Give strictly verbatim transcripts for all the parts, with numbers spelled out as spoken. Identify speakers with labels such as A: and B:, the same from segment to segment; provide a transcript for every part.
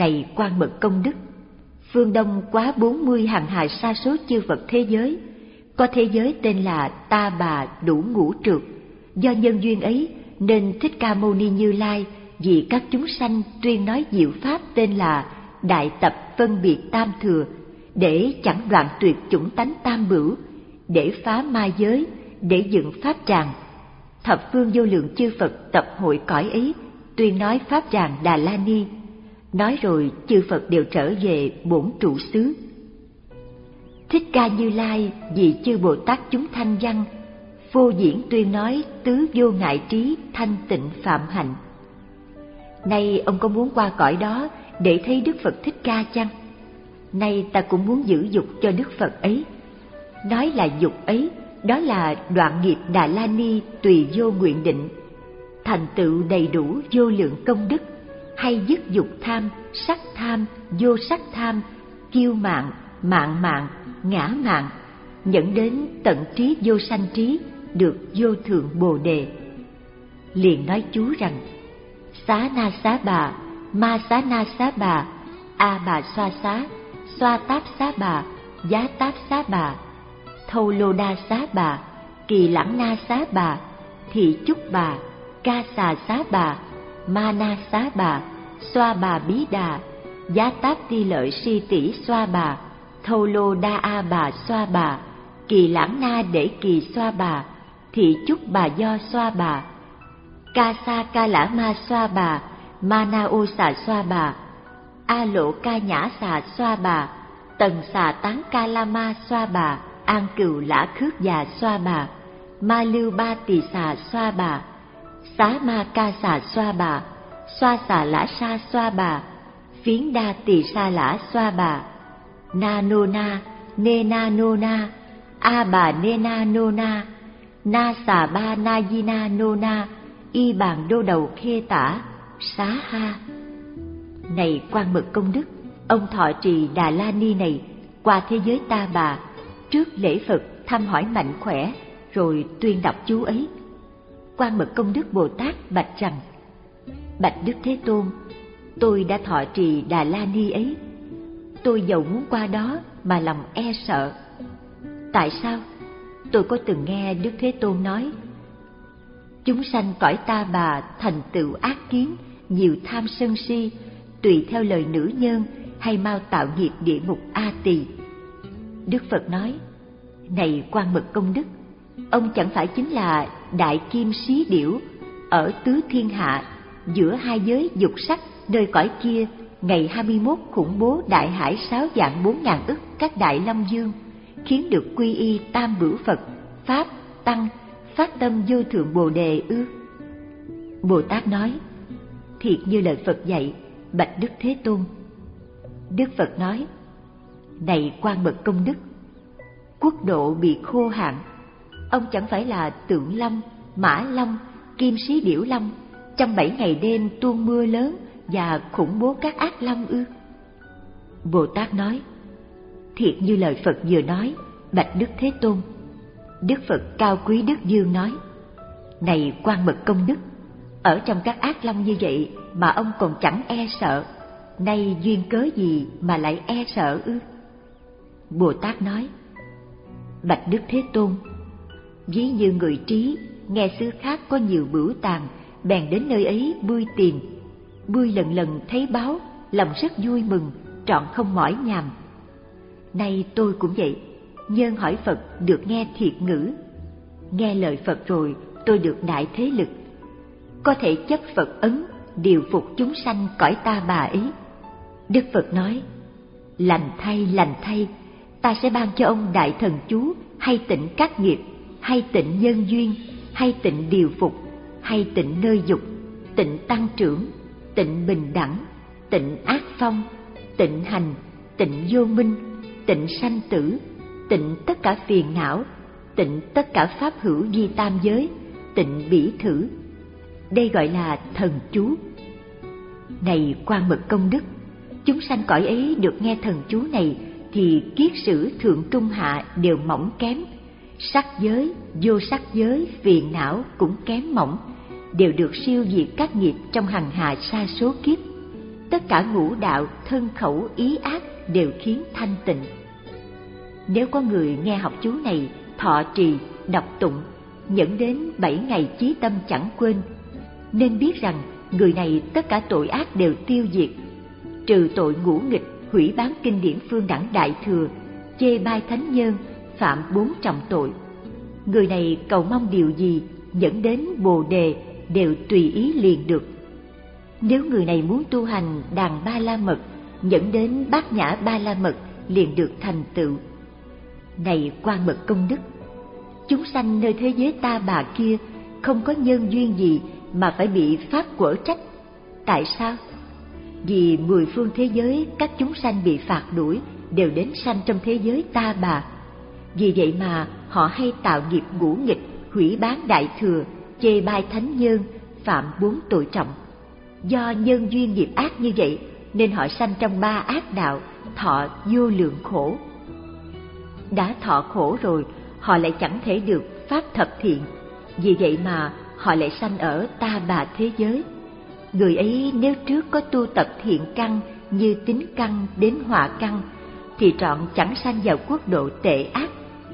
A: Này Quan Mật Công Đức, phương Đông quá bốn mươi hằng hà sa số chư Phật thế giới, có thế giới tên là Ta Bà Đủ Ngũ Trược. Do nhân duyên ấy nên Thích Ca Mâu Ni Như Lai vì các chúng sanh tuyên nói diệu pháp tên là Đại Tập Phân Biệt Tam Thừa, để chẳng đoạn tuyệt chủng tánh tam bửu, để phá ma giới, để dựng pháp tràng. Thập phương vô lượng chư Phật tập hội cõi ấy, tuyên nói pháp tràng Đà La Ni. Nói rồi chư Phật đều trở về bổn trụ xứ. Thích Ca Như Lai vì chư Bồ Tát chúng thanh văn, vô diễn tuyên nói tứ vô ngại trí thanh tịnh phạm hạnh. Nay ông có muốn qua cõi đó để thấy Đức Phật Thích Ca chăng? Nay ta cũng muốn giữ dục cho Đức Phật ấy. Nói là dục ấy, đó là đoạn nghiệp Đà La Ni tùy vô nguyện định, thành tựu đầy đủ vô lượng công đức, hay dứt dục tham, sắc tham, vô sắc tham, kiêu mạn, mạn mạn, ngã mạn, dẫn đến tận trí vô sanh trí, được vô thượng Bồ Đề. Liền nói chú rằng: Xá na xá bà, ma xá na xá bà, a bà xoa xá, xoa táp xá bà, giá táp xá bà, thâu lô đa xá bà, kỳ lãng na xá bà, thị chúc bà, ca xà xá bà, ma na xá bà, xoa bà bí đà, giá táp ti lợi si tỷ xoa bà, thâu lô đa a bà xoa bà, kỳ lãng na để kỳ xoa bà, thị chúc bà do xoa bà, ca sa ca lã ma xoa bà, ma na ô xà xoa bà, a lộ ca nhã xà xoa bà, tần xà tán ca la ma xoa bà, an cừu lã khước già xoa bà, ma lưu ba tỳ xà xoa bà, xá ma ca xà xoa bà, xoa xà lã sa xoa bà, phiến đa tỳ sa lã xoa bà, na nô na, nê na nô na, a bà nê na nô na, na xà ba na di na nô na, y bàn đô đầu khê tả, xá ha. Này Quan Mật Công Đức, ông thọ trì Đà La Ni này qua thế giới Ta Bà, trước lễ Phật thăm hỏi mạnh khỏe, rồi tuyên đọc chú ấy. Quan Mật Công Đức Bồ Tát bạch rằng: Bạch Đức Thế Tôn, tôi đã thọ trì Đà La Ni ấy. Tôi dầu muốn qua đó mà lòng e sợ. Tại sao? Tôi có từng nghe Đức Thế Tôn nói: chúng sanh cõi Ta Bà thành tựu ác kiến, nhiều tham sân si, tùy theo lời nữ nhân hay mau tạo nghiệp địa ngục A Tỳ. Đức Phật nói: này Quan Mật Công Đức, ông chẳng phải chính là đại kim xí điểu ở tứ thiên hạ, giữa hai giới dục sắc nơi cõi kia, ngày hai mươi mốt khủng bố đại hải sáu vạn bốn ngàn ức các đại lâm dương, khiến được quy y tam bửu Phật, Pháp, Tăng, phát tâm vô thượng Bồ Đề ư? Bồ Tát nói: thiệt như lời Phật dạy, bạch Đức Thế Tôn. Đức Phật nói: này Quan Mật Công Đức, quốc độ bị khô hạn, ông chẳng phải là Tượng Long, Mã Long, Kim Sĩ Điểu Long trong bảy ngày đêm tuôn mưa lớn và khủng bố các ác long ư? Bồ Tát nói: thiệt như lời Phật vừa nói, bạch Đức Thế Tôn. Đức Phật cao quý Đức Dương nói: này Quan Mật Công Đức, ở trong các ác long như vậy mà ông còn chẳng e sợ, nay duyên cớ gì mà lại e sợ ư? Bồ Tát nói: bạch Đức Thế Tôn, ví như người trí nghe xứ khác có nhiều bửu tàng, bèn đến nơi ấy bươi tìm, bươi lần lần thấy báo, lòng rất vui mừng, trọn không mỏi nhàm. Nay tôi cũng vậy, nhân hỏi Phật được nghe thiệt ngữ, nghe lời Phật rồi tôi được đại thế lực, có thể chấp Phật ấn điều phục chúng sanh cõi Ta Bà ấy. Đức Phật nói: lành thay, lành thay, ta sẽ ban cho ông đại thần chú, hay tịnh các nghiệp, hay tịnh nhân duyên, hay tịnh điều phục, hay tịnh nơi dục, tịnh tăng trưởng, tịnh bình đẳng, tịnh ác phong, tịnh hành, tịnh vô minh, tịnh sanh tử, tịnh tất cả phiền não, tịnh tất cả pháp hữu di tam giới, tịnh bỉ thử. Đây gọi là thần chú. Này Quan Mật Công Đức, chúng sanh cõi ấy được nghe thần chú này thì kiết sử thượng trung hạ đều mỏng kém, sắc giới, vô sắc giới, phiền não cũng kém mỏng, đều được siêu diệt các nghiệp trong hằng hà sa số kiếp. tất cả ngũ đạo, thân khẩu, ý ác đều khiến thanh tịnh. Nếu có người nghe học chú này, thọ trì, đọc tụng, nhẫn đến bảy ngày chí tâm chẳng quên, nên biết rằng người này tất cả tội ác đều tiêu diệt, trừ tội ngũ nghịch, hủy bán kinh điển phương đẳng đại thừa, chê bai thánh nhân, phạm bốn trọng tội. Người này cầu mong điều gì, dẫn đến Bồ Đề đều tùy ý liền được. Nếu người này muốn tu hành đàn ba la mật, dẫn đến bát nhã ba la mật liền được thành tựu. Này Quan Mật Công Đức, chúng sanh nơi thế giới ta bà kia không có nhân duyên gì mà phải bị pháp quở trách. Tại sao? Vì mười phương thế giới các chúng sanh bị phạt đuổi đều đến sanh trong thế giới ta bà. Vì vậy mà họ hay tạo nghiệp ngũ nghịch, hủy bán đại thừa, chê bai thánh nhân, phạm bốn tội trọng. Do nhân duyên nghiệp ác như vậy nên họ sanh trong ba ác đạo, thọ vô lượng khổ. Đã thọ khổ rồi, họ lại chẳng thể được pháp thập thiện, vì vậy mà họ lại sanh ở ta bà thế giới. Người ấy nếu trước có tu tập thiện căn như tín căn đến họa căn, thì trọn chẳng sanh vào quốc độ tệ ác.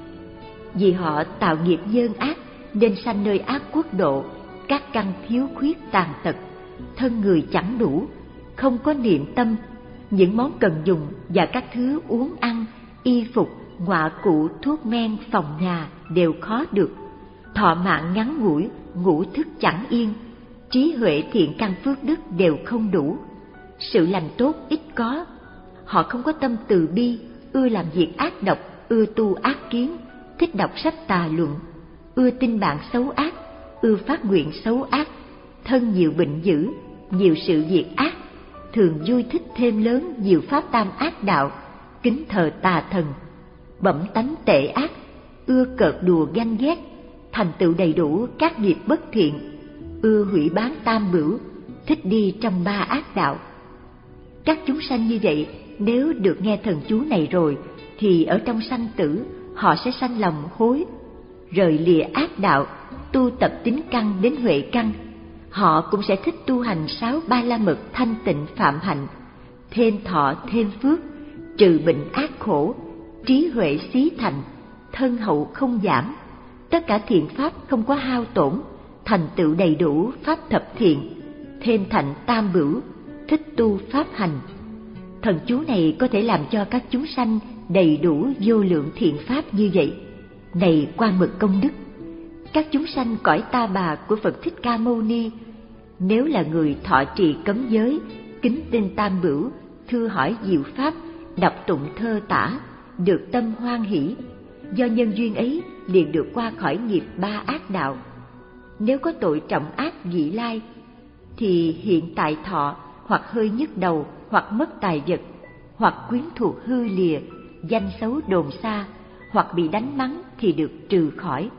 A: Vì họ tạo nghiệp nhân ác nên sanh nơi ác quốc độ, các căn thiếu khuyết tàn tật, thân người chẳng đủ, không có niệm tâm, những món cần dùng và các thứ uống ăn, y phục, ngoạ cụ, thuốc men, phòng nhà đều khó được, thọ mạng ngắn ngủi, ngủ thức chẳng yên, trí huệ thiện căn phước đức đều không đủ, sự lành tốt ít có. Họ không có tâm từ bi, ưa làm việc ác độc, ưa tu ác kiến, thích đọc sách tà luận, ưa tin bạn xấu ác, ưa phát nguyện xấu ác, thân nhiều bệnh dữ, nhiều sự việc ác, thường vui thích thêm lớn nhiều pháp tam ác đạo, kính thờ tà thần, bẩm tánh tệ ác, ưa cợt đùa ganh ghét, thành tựu đầy đủ các nghiệp bất thiện, ưa hủy bán tam bửu, thích đi trong ba ác đạo. Các chúng sanh như vậy nếu được nghe thần chú này rồi thì ở trong sanh tử họ sẽ sanh lòng hối, rời lìa ác đạo, tu tập tín căn đến huệ căn. Họ cũng sẽ thích tu hành sáu ba la mật thanh tịnh phạm hạnh, thêm thọ thêm phước, trừ bệnh ác khổ, trí huệ xí thành, thân hậu không giảm, tất cả thiện pháp không có hao tổn, thành tựu đầy đủ pháp thập thiện, thêm thạnh tam bửu, thích tu pháp hành. Thần chú này có thể làm cho các chúng sanh đầy đủ vô lượng thiện pháp như vậy. Này Quan Mật Công Đức, các chúng sanh cõi ta bà của Phật Thích Ca Mâu Ni, nếu là người thọ trì cấm giới, kính tin tam bửu, thưa hỏi diệu pháp, đọc tụng thơ tả, được tâm hoan hỷ, do nhân duyên ấy liền được qua khỏi nghiệp ba ác đạo. Nếu có tội trọng ác vị lai, thì hiện tại thọ hoặc hơi nhức đầu, hoặc mất tài vật, hoặc quyến thuộc hư lìa, danh xấu đồn xa, hoặc bị đánh mắng thì được trừ khỏi.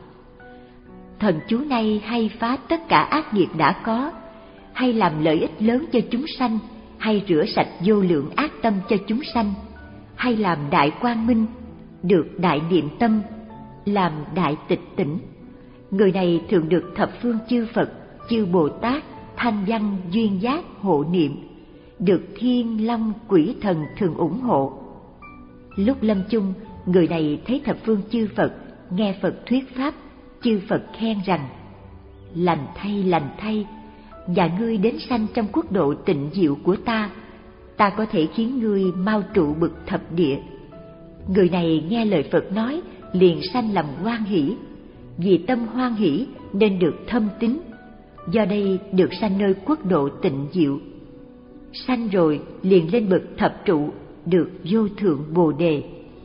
A: Thần chú này hay phá tất cả ác nghiệp đã có, hay làm lợi ích lớn cho chúng sanh, hay rửa sạch vô lượng ác tâm cho chúng sanh, hay làm đại quang minh, được đại niệm tâm, làm đại tịch tỉnh. Người này thường được thập phương chư Phật, chư Bồ Tát, thanh văn duyên giác hộ niệm, được thiên long quỷ thần thường ủng hộ. Lúc lâm chung, người này thấy thập phương chư Phật, nghe Phật thuyết pháp, chư Phật khen rằng: lành thay, lành thay, và ngươi đến sanh trong quốc độ tịnh diệu của ta, ta có thể khiến ngươi mau trụ bực thập địa. Người này nghe lời Phật nói, liền sanh lòng hoan hỷ, vì tâm hoan hỷ nên được thâm tín, do đây được sanh nơi quốc độ tịnh diệu. Sanh rồi liền lên bậc thập trụ, được vô thượng Bồ Đề.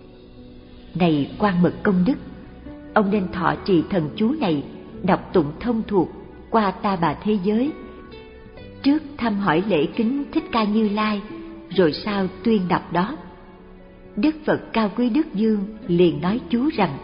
A: Này Quan Mật Công Đức, ông nên thọ trì thần chú này, đọc tụng thông thuộc qua ta bà thế giới, trước thăm hỏi lễ kính Thích Ca Như Lai, rồi sau tuyên đọc đó. Đức Phật Cao Quý Đức Dương liền nói chú rằng: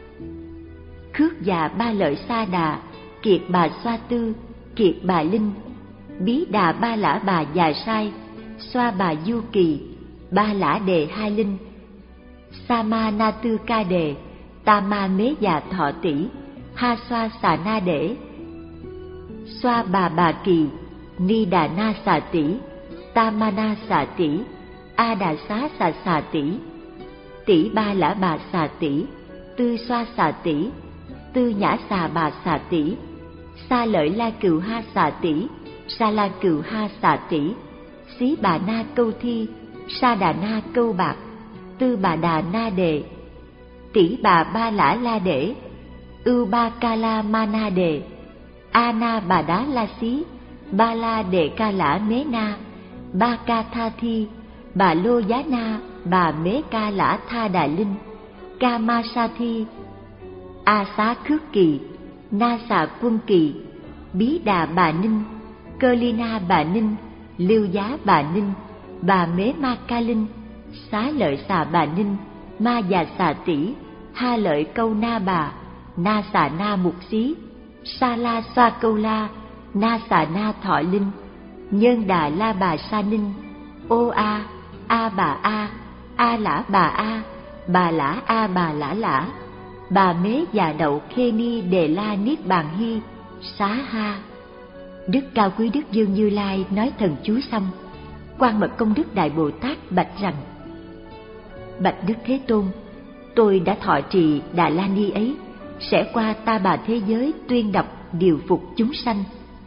A: khước già ba lợi sa đà, kiệt bà xoa tư, kiệt bà linh, bí đà ba lã bà già sai, xoa bà du kỳ, ba lã đề hai linh, sa ma na tư ca đề, ta ma mế già thọ tỷ, ha xoa xà na đễ, xoa bà bà kỳ, ni đà na xà tỷ, Tamana xà tỷ, A Đà Xá xà xà tỷ, tỷ Ba Lã Bà xà tỷ, Tư Xoa xà tỷ, Tư Nhã xà bà xà tỷ, Sa Lợi La Cừu Ha xà tỷ, Sa La Cừu Ha xà tỷ, Xí Bà Na Câu Thi, Sa Đà Na Câu Bạc, Tư Bà Đà Na Đề, tỷ Bà Ba Lã La Đễ, Ưu Ba Ca La Ma Na Đề, A Na Bà Đá La Xí, Ba La Đề Ca Lã Mế Na, Ba Ca Tha Thi, Bà Lô Giá Na, Bà Mế Ca Lã Tha Đà Linh, Ca Ma Sa Thi, A Xá Khước Kỳ, Na Xà Quân Kỳ, Bí Đà Bà Ninh, Cơ Ly Na Bà Ninh, Lưu Giá Bà Ninh, Bà Mế Ma Ca Linh, Xá Lợi Xà Bà Ninh, Ma Già Xà Tỷ, Ha Lợi Câu Na Bà, Na Xà Na Mục Xí, Sa La Xoa Câu La, Na Xà Na Thọ Linh, Nhân Đà La Bà Sa Ninh, Ô A, A Bà A, A Lã Bà A, Bà Lã A Bà Lã Lã, Bà Mế Già Đậu Khê Ni Đề La Niết Bàn Hy, Xá Ha. Đức Cao Quý Đức Dương Như Lai nói thần chú xong, Quan Mật Công Đức Đại Bồ Tát bạch rằng: Bạch Đức Thế Tôn, tôi đã thọ trì Đà La Ni ấy, sẽ qua Ta Bà thế giới tuyên đọc điều phục chúng sanh.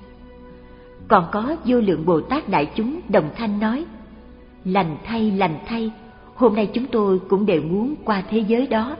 A: Còn có vô lượng Bồ Tát đại chúng đồng thanh nói: Lành thay, lành thay, hôm nay chúng tôi cũng đều muốn qua thế giới đó.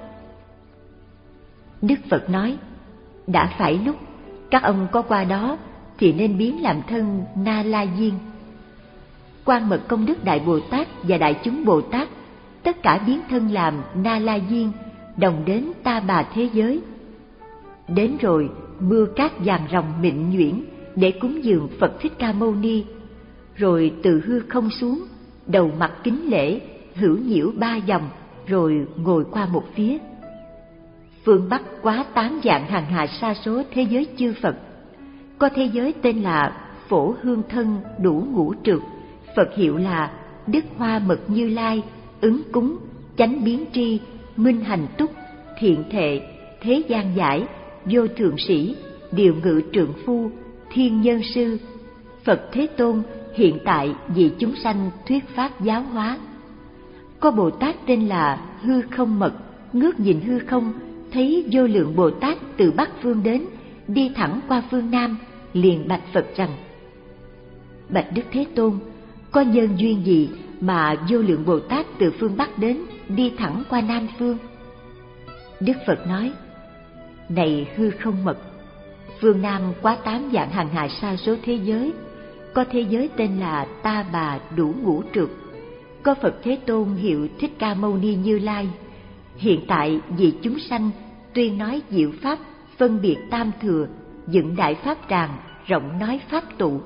A: Đức Phật nói: đã phải lúc các ông có qua đó thì nên biến làm thân Na La Diên. Quan Mật Công Đức Đại Bồ Tát và đại chúng Bồ Tát tất cả biến thân làm Na La Diên, đồng đến Ta Bà thế giới. Đến rồi mưa cát vàng ròng mịn nhuyễn để cúng dường Phật Thích Ca Mâu Ni, rồi từ hư không xuống, đầu mặt kính lễ, hữu nhiễu ba vòng, rồi ngồi qua một phía. Phương Bắc quá tám vạn hàng hà sa số thế giới chư Phật. Có thế giới tên là Phổ Hương Thân Đủ Ngũ Trượt, Phật hiệu là Đức Hoa Mật Như Lai, Ứng Cúng, Chánh Biến Tri, Minh Hành Túc, Thiện Thệ, Thế Gian Giải, Vô Thượng Sĩ, Điều Ngự Trượng Phu, Thiên Nhân Sư. Phật Thế Tôn hiện tại vì chúng sanh thuyết pháp giáo hóa. Có Bồ Tát tên là Hư Không Mật, ngước nhìn hư không, thấy vô lượng Bồ Tát từ Bắc phương đến, đi thẳng qua phương Nam, liền bạch Phật rằng: Bạch Đức Thế Tôn, có nhân duyên gì mà vô lượng Bồ Tát từ phương Bắc đến, đi thẳng qua Nam phương? Đức Phật nói: Này Hư Không Mật, phương Nam quá tám vạn hàng hà sa số thế giới. Có thế giới tên là Ta Bà Đủ Ngũ Trượt. Có Phật Thế Tôn hiệu Thích Ca Mâu Ni Như Lai, hiện tại vì chúng sanh tuyên nói diệu pháp, phân biệt tam thừa, dựng đại pháp tràng, rộng nói pháp tụ.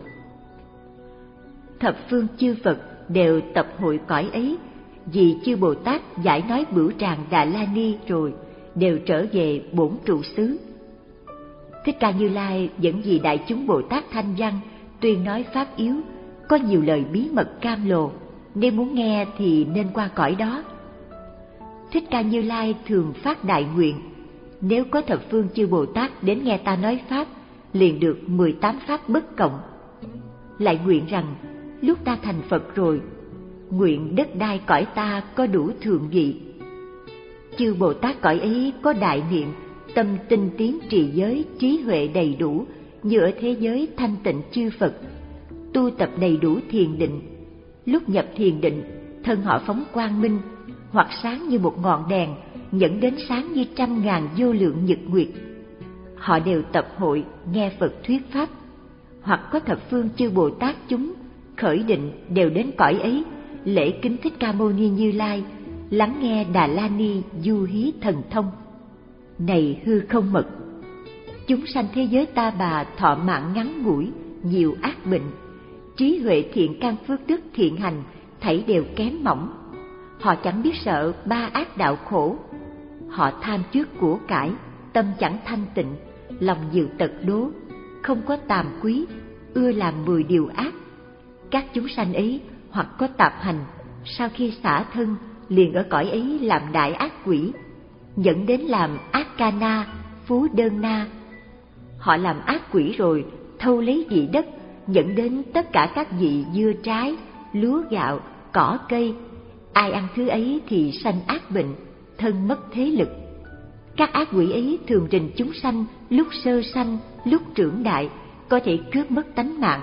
A: Thập phương chư Phật đều tập hội cõi ấy, vì chư Bồ Tát giải nói bửu tràng Đà La Ni rồi đều trở về bổn trụ xứ. Thích Ca Như Lai vẫn vì đại chúng Bồ Tát thanh văn tuyên nói pháp yếu, có nhiều lời bí mật cam lồ, nếu muốn nghe thì nên qua cõi đó. Thích Ca Như Lai thường phát đại nguyện: nếu có thập phương chư Bồ Tát đến nghe ta nói pháp, liền được mười tám pháp bất cộng. Lại nguyện rằng lúc ta thành Phật rồi, nguyện đất đai cõi ta có đủ thượng vị. Chư Bồ Tát cõi ấy có đại niệm, tâm tinh tiến trì giới, trí huệ đầy đủ như ở thế giới thanh tịnh chư Phật, tu tập đầy đủ thiền định. Lúc nhập thiền định, thân họ phóng quang minh, hoặc sáng như một ngọn đèn, dẫn đến sáng như trăm ngàn vô lượng nhật nguyệt. Họ đều tập hội nghe Phật thuyết pháp. Hoặc có thập phương chư Bồ Tát chúng khởi định đều đến cõi ấy, lễ kính Thích Ca Mâu Ni Như Lai, lắng nghe Đà La Ni du hí thần thông. Này Hư Không Mật, chúng sanh thế giới Ta Bà thọ mạng ngắn ngủi, nhiều ác bệnh, trí huệ thiện căn phước đức thiện hành thảy đều kém mỏng. Họ chẳng biết sợ ba ác đạo khổ. Họ tham trước của cải, tâm chẳng thanh tịnh, lòng nhiều tật đố, không có tàm quý, ưa làm mười điều ác. Các chúng sanh ấy hoặc có tạp hành, sau khi xả thân liền ở cõi ấy làm đại ác quỷ, dẫn đến làm ác ca na, phú đơn na. Họ làm ác quỷ rồi thâu lấy vị đất, dẫn đến tất cả các vị dưa trái, lúa gạo, cỏ cây, ai ăn thứ ấy thì sanh ác bệnh, thân mất thế lực. Các ác quỷ ấy thường rình chúng sanh lúc sơ sanh, lúc trưởng đại, có thể cướp mất tánh mạng.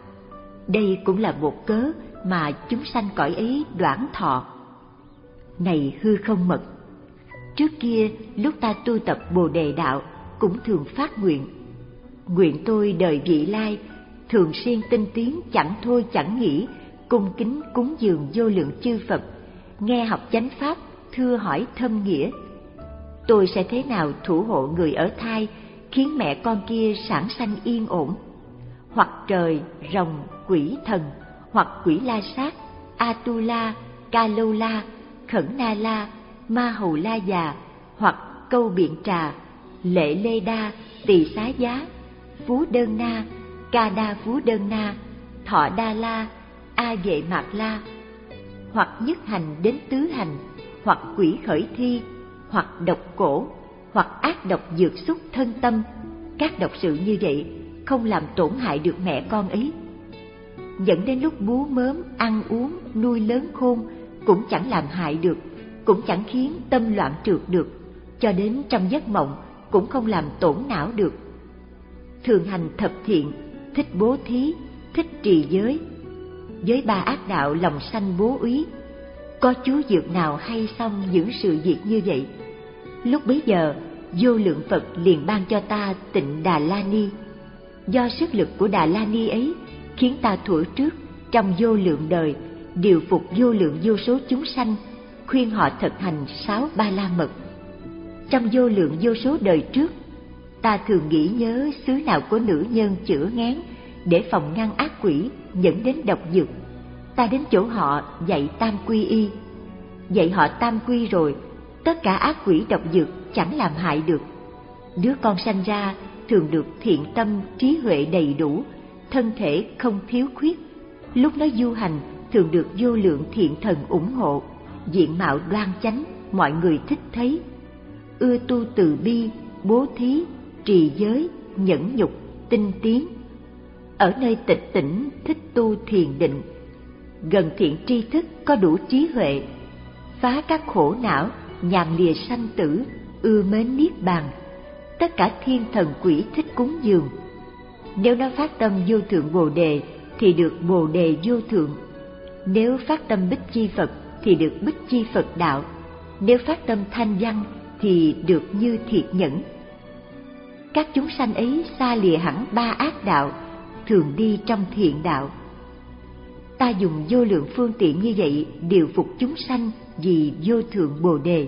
A: Đây cũng là một cớ mà chúng sanh cõi ấy đoản thọ. Này hư không mật, trước kia lúc ta tu tập Bồ Đề đạo cũng thường phát nguyện: nguyện tôi đời vị lai thường xuyên tinh tiến, chẳng thôi chẳng nghỉ, cung kính cúng dường vô lượng chư Phật, nghe học chánh pháp, thưa hỏi thâm nghĩa. Tôi sẽ thế nào thủ hộ người ở thai, khiến mẹ con kia sản sanh yên ổn. Hoặc trời, rồng, quỷ thần, hoặc quỷ La Sát, Atula, Ca Lâu La, Khẩn Na La, Ma Hầu La Già, hoặc Câu Biện Trà, Lệ Lê Đa, Tỳ Xá Giá, Phú Đơn Na, Ca Đa Phú Đơn Na, Thọ Đa La, A Vệ Mạc La, hoặc nhất hành đến tứ hành, hoặc quỷ khởi thi, hoặc độc cổ, hoặc ác độc dược xúc thân tâm. Các độc sự như vậy không làm tổn hại được mẹ con ấy. Dẫn đến lúc bú mớm, ăn uống, nuôi lớn khôn cũng chẳng làm hại được, cũng chẳng khiến tâm loạn trược được, cho đến trong giấc mộng cũng không làm tổn não được. Thường hành thập thiện, thích bố thí, thích trì giới. Với ba ác đạo lòng sanh bố úy, có chú dược nào hay xong những sự việc như vậy? Lúc bấy giờ, vô lượng Phật liền ban cho ta Tịnh Đà La Ni. Do sức lực của Đà La Ni ấy khiến ta thuở trước trong vô lượng đời điều phục vô lượng vô số chúng sanh, khuyên họ thực hành sáu ba la mật. Trong vô lượng vô số đời trước, ta thường nghĩ nhớ xứ nào có nữ nhân chữa ngán để phòng ngăn ác quỷ dẫn đến độc dược. Ta đến chỗ họ dạy tam quy y. Dạy họ tam quy rồi, tất cả ác quỷ độc dược chẳng làm hại được. Đứa con sanh ra thường được thiện tâm, trí huệ đầy đủ, thân thể không thiếu khuyết. Lúc nó du hành thường được vô lượng thiện thần ủng hộ, diện mạo đoan chánh, mọi người thích thấy. Ưa tu từ bi, bố thí, trì giới, nhẫn nhục, tinh tiến. Ở nơi tịch tỉnh thích tu thiền định, gần thiện tri thức, có đủ trí huệ, phá các khổ não, nhàm lìa sanh tử, ưa mến niết bàn. Tất cả thiên thần quỷ thích cúng dường. Nếu nó phát tâm vô thượng Bồ Đề thì được Bồ Đề vô thượng. Nếu phát tâm Bích Chi Phật thì được Bích Chi Phật đạo. Nếu phát tâm thanh văn thì được Như Thiệt Nhẫn. Các chúng sanh ấy xa lìa hẳn ba ác đạo, thường đi trong thiện đạo. Ta dùng vô lượng phương tiện như vậy điều phục chúng sanh vì vô thượng Bồ Đề.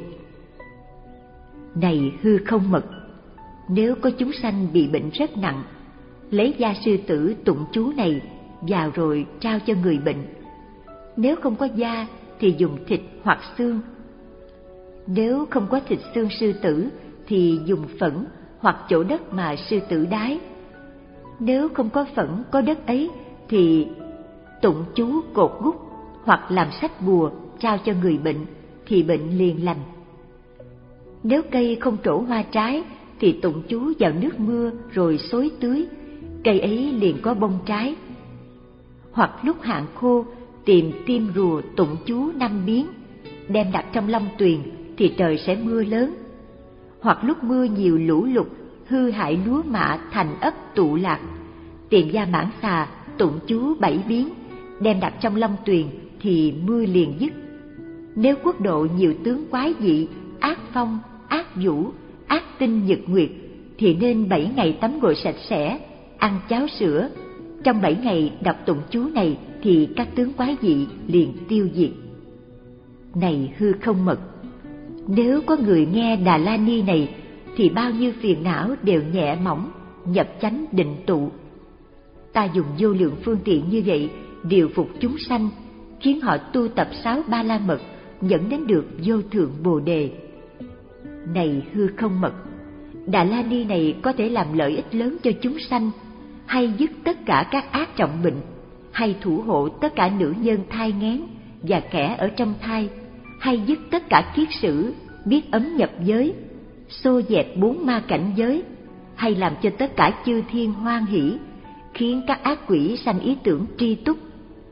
A: Này hư không mật, nếu có chúng sanh bị bệnh rất nặng, lấy da sư tử tụng chú này vào rồi trao cho người bệnh. Nếu không có da thì dùng thịt hoặc xương. Nếu không có thịt xương sư tử thì dùng phẫn hoặc chỗ đất mà sư tử đái. Nếu không có phẫn có đất ấy thì tụng chú cột gút hoặc làm sách bùa trao cho người bệnh thì bệnh liền lành. Nếu cây không trổ hoa trái thì tụng chú vào nước mưa rồi xối tưới, cây ấy liền có bông trái. Hoặc lúc hạn khô tìm tim rùa tụng chú năm biến, đem đặt trong long tuyền thì trời sẽ mưa lớn. Hoặc lúc mưa nhiều lũ lụt hư hại lúa mạ thành ấp tụ lạc, tìm gia mãn xà tụng chú bảy biến, đem đặt trong long tuyền thì mưa liền dứt. Nếu quốc độ nhiều tướng quái dị, ác phong, ác vũ, ác tinh nhật nguyệt thì nên bảy ngày tắm gội sạch sẽ, ăn cháo sữa. Trong bảy ngày đọc tụng chú này thì các tướng quái dị liền tiêu diệt. Này hư không mật, nếu có người nghe Đà La Ni này thì bao nhiêu phiền não đều nhẹ mỏng, nhập chánh định tụ. Ta dùng vô lượng phương tiện như vậy điều phục chúng sanh, khiến họ tu tập sáu ba la mật, dẫn đến được vô thượng Bồ Đề. Này hư không mật, Đà La Ni này có thể làm lợi ích lớn cho chúng sanh, hay dứt tất cả các ác trọng bệnh, hay thủ hộ tất cả nữ nhân thai nghén và kẻ ở trong thai, hay dứt tất cả kiết sử, biết ấm nhập giới, xô dẹp bốn ma cảnh giới, hay làm cho tất cả chư thiên hoan hỷ, khiến các ác quỷ sanh ý tưởng tri túc,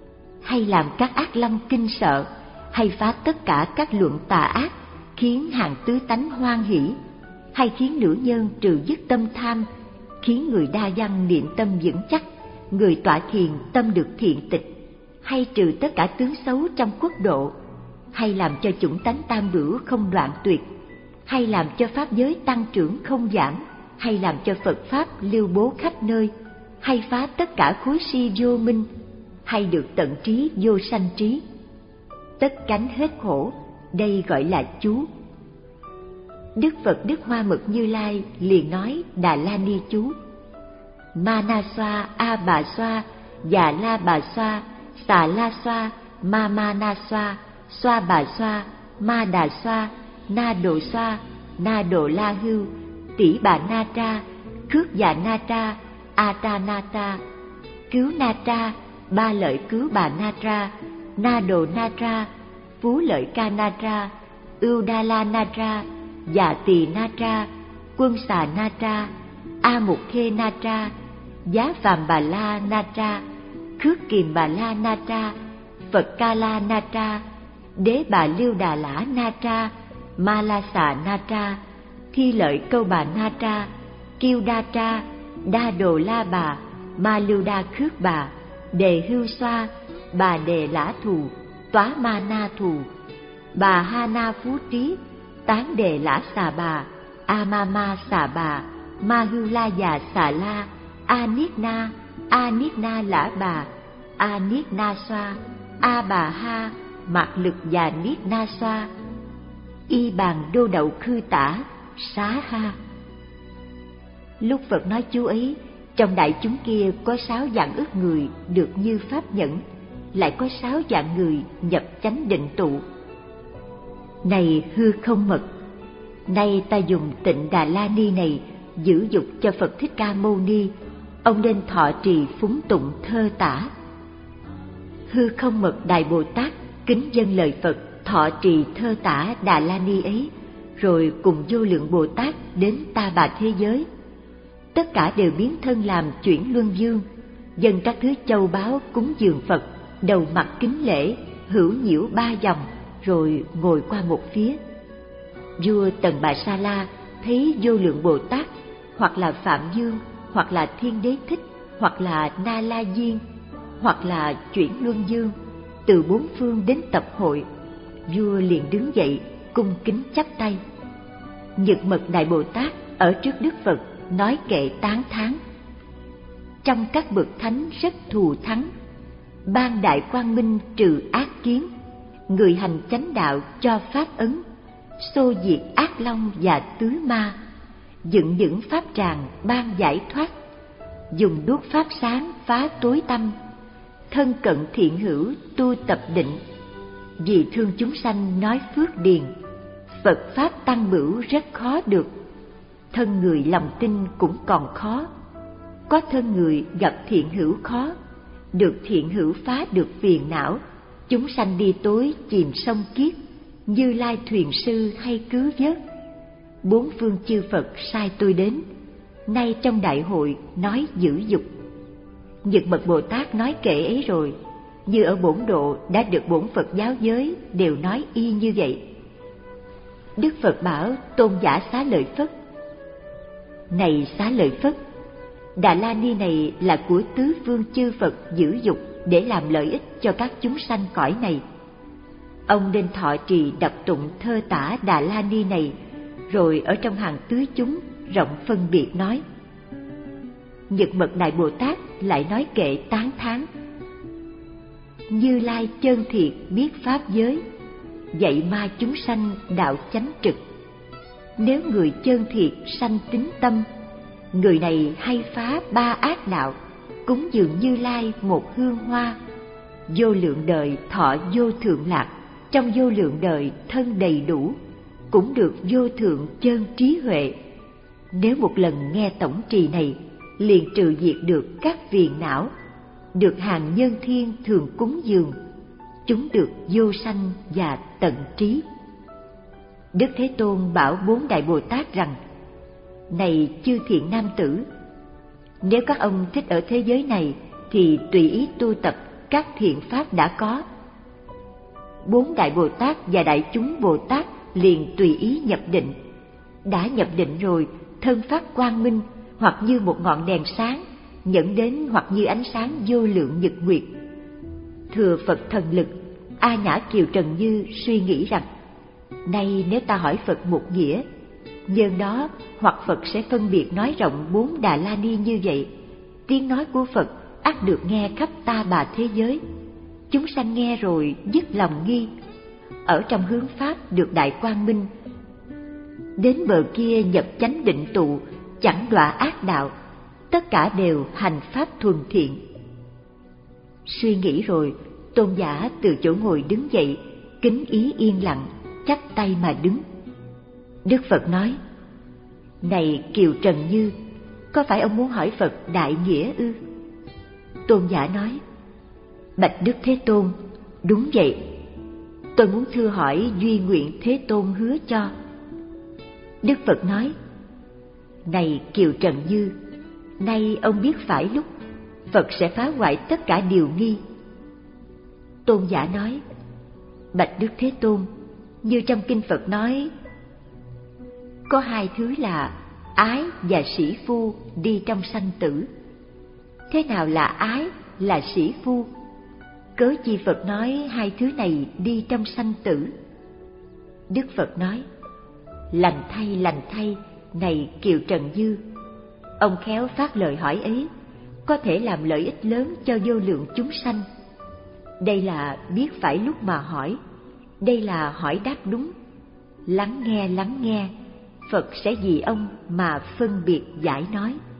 A: hay làm các ác long kinh sợ, hay phá tất cả các luận tà ác, khiến hạng tứ tánh hoan hỷ, hay khiến nữ nhân trừ dứt tâm tham, khiến người đa văn niệm tâm vững chắc, người tọa thiền tâm được thiện tịch, hay trừ tất cả tướng xấu trong quốc độ, hay làm cho chủng tánh tam bửu không đoạn tuyệt, hay làm cho pháp giới tăng trưởng không giảm, hay làm cho Phật pháp lưu bố khắp nơi, hay phá tất cả khối si vô minh, hay được tận trí vô sanh trí. Tất cánh hết khổ, đây gọi là chú. Đức Phật Đức Hoa Mật Như Lai liền nói Đà La Ni chú: Ma Na Xoa, A Bà Xoa, Già La Bà Xoa, Xà La Xoa, Ma Ma Na Xoa, Xoa Bà Xoa, Ma Đà Xoa, Na Đồ Xoa, Na Đồ La Hưu, Tỷ Bà Na Tra, Khước Già Na Tra, A Ta Na Ta, Cứu Na Tra, Ba Lợi Cứu Bà Na Tra, Na Đồ Na Tra, Phú Lợi Ca Na Tra, Ưu Đa La Na Tra, Già Tỳ Na Tra, Quân Xà Na Tra, A Mục Khê Na Tra, Giá Phàm Bà La Na Tra, Khước Kiềm Bà La Na Tra, Phật Ca La Na Tra, Đế Bà Liêu Đà Lã Na Tra, Ma La Xà Na Tra, Thi Lợi Câu Bà Na Tra, Kiêu Đa Tra, Đa Đồ La Bà, Ma Lưu Đa Khước Bà, Đề Hưu Xoa, Bà Đề Lã Thù, Tóa Ma Na Thù, Bà Ha Na Phú Trí, Tán Đề Lã Xà Bà, A Ma Ma Xà Bà, Ma Hưu La Già Xà La, A Niết Na, A Niết Na Lã Bà, A Niết Na Xoa, A Bà Ha, Mạc Lực Già Niết Na Xoa, Y Bàn Đô Đậu Khư Tả, Xá Ha. Lúc Phật nói chú ấy, trong đại chúng kia có sáu dạng ức người được như pháp nhẫn, lại có sáu dạng người nhập chánh định tụ. Này hư không mật, nay ta dùng Tịnh Đà La Ni này giữ dục cho Phật Thích Ca Mâu Ni, ông nên thọ trì phúng tụng thơ tả. Hư không mật Đại Bồ Tát kính dâng lời Phật thọ trì thơ tả Đà La Ni ấy, rồi cùng vô lượng Bồ Tát đến ta bà thế giới. Tất cả đều biến thân làm chuyển luân dương, dâng các thứ châu báu cúng dường Phật, đầu mặt kính lễ, hữu nhiễu ba vòng, rồi ngồi qua một phía. Vua Tần Bà Sa La thấy vô lượng Bồ Tát, hoặc là Phạm Dương, hoặc là Thiên Đế Thích, hoặc là Na La Diên, hoặc là chuyển luân dương, từ bốn phương đến tập hội. Vua liền đứng dậy cung kính chắp tay. Nhật Mật Đại Bồ Tát ở trước Đức Phật nói kệ tán thán: trong các bậc thánh rất thù thắng, ban đại quang minh trừ ác kiến, người hành chánh đạo cho pháp ấn, xô diệt ác long và tứ ma, dựng những pháp tràng ban giải thoát, dùng đuốc pháp sáng phá tối tăm, thân cận thiện hữu tu tập định, vì thương chúng sanh nói phước điền, Phật pháp tăng bửu rất khó được, thân người lòng tin cũng còn khó, có thân người gặp thiện hữu khó, được thiện hữu phá được phiền não, chúng sanh đi tối chìm sông kiết, Như Lai thuyền sư hay cứu vớt. Bốn phương chư Phật sai tôi đến, nay trong đại hội nói giữ dục. Nhật Mật Bồ Tát nói kệ ấy rồi, như ở bổn độ đã được bổn Phật giáo giới đều nói y như vậy. Đức Phật bảo tôn giả Xá Lợi Phất: này Xá Lợi Phất, Đà La Ni này là của tứ phương chư Phật giữ dục để làm lợi ích cho các chúng sanh cõi này. Ông nên thọ trì đọc tụng thơ tả Đà La Ni này, rồi ở trong hàng tứ chúng rộng phân biệt nói. Nhật Mật Đại Bồ Tát lại nói kệ tán thán: Như Lai chân thiệt biết pháp giới, dạy ma chúng sanh đạo chánh trực. Nếu người chân thiệt sanh tín tâm, người này hay phá ba ác đạo, cúng dường Như Lai một hương hoa, vô lượng đời thọ vô thượng lạc, trong vô lượng đời thân đầy đủ, cũng được vô thượng chân trí huệ. Nếu một lần nghe tổng trì này, liền trừ diệt được các phiền não, được hàng nhân thiên thường cúng dường, chúng được vô sanh và tận trí. Đức Thế Tôn bảo bốn Đại Bồ Tát rằng: này chư thiện nam tử, nếu các ông thích ở thế giới này thì tùy ý tu tập các thiện pháp đã có. Bốn Đại Bồ Tát và đại chúng Bồ Tát liền tùy ý nhập định. Đã nhập định rồi, thân phát quang minh, hoặc như một ngọn đèn sáng, dẫn đến hoặc như ánh sáng vô lượng nhật nguyệt. Thừa Phật thần lực, A Nhã Kiều Trần Như suy nghĩ rằng, nay nếu ta hỏi Phật một nghĩa, nhân đó hoặc Phật sẽ phân biệt nói rộng bốn Đà La Ni như vậy, tiếng nói của Phật ắt được nghe khắp ta bà thế giới. Chúng sanh nghe rồi dứt lòng nghi, ở trong hướng pháp được đại quang minh, đến bờ kia nhập chánh định tụ, chẳng đọa ác đạo, tất cả đều hành pháp thuần thiện. Suy nghĩ rồi, tôn giả từ chỗ ngồi đứng dậy, kính ý yên lặng, chắp tay mà đứng. Đức Phật nói, này Kiều Trần Như, có phải ông muốn hỏi Phật đại nghĩa ư? Tôn giả nói, bạch Đức Thế Tôn, đúng vậy. Tôi muốn thưa hỏi duy nguyện Thế Tôn hứa cho. Đức Phật nói, này Kiều Trần Như, nay ông biết phải lúc, Phật sẽ phá hoại tất cả điều nghi. Tôn giả nói, bạch Đức Thế Tôn, như trong kinh Phật nói, có hai thứ là ái và sĩ phu đi trong sanh tử. Thế nào là ái, là sĩ phu? Cớ chi Phật nói hai thứ này đi trong sanh tử? Đức Phật nói, lành thay, lành thay, này Kiều Trần Như, ông khéo phát lời hỏi ấy, có thể làm lợi ích lớn cho vô lượng chúng sanh. Đây là biết phải lúc mà hỏi, đây là hỏi đáp đúng. Lắng nghe, lắng nghe, Phật sẽ vì ông mà phân biệt giải nói.